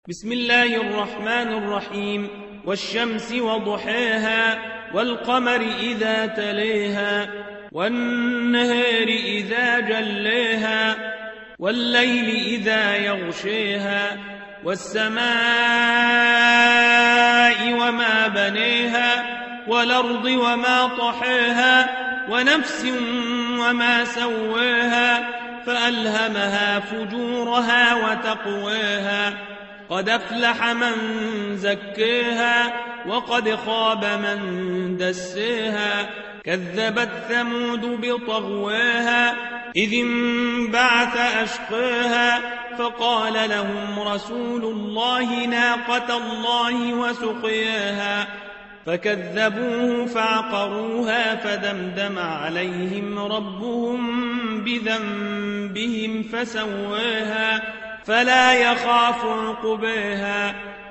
بسم الله الرحمن الرحيم. والشمس وضحاها والقمر إذا تليها والنهار إذا جليها والليل إذا يغشيها والسماء وما بنيها والأرض وما طحاها ونفس وما سواها فألهمها فجورها وتقواها قد أفلح من زكاها وقد خاب من دساها كذبت ثمود بطغواها إذ انبعث أشقاها فقال لهم رسول الله ناقة الله وسقياها فكذبوه فعقروها فدمدم عليهم ربهم بذنبهم فسواها فلا يخاف عقباها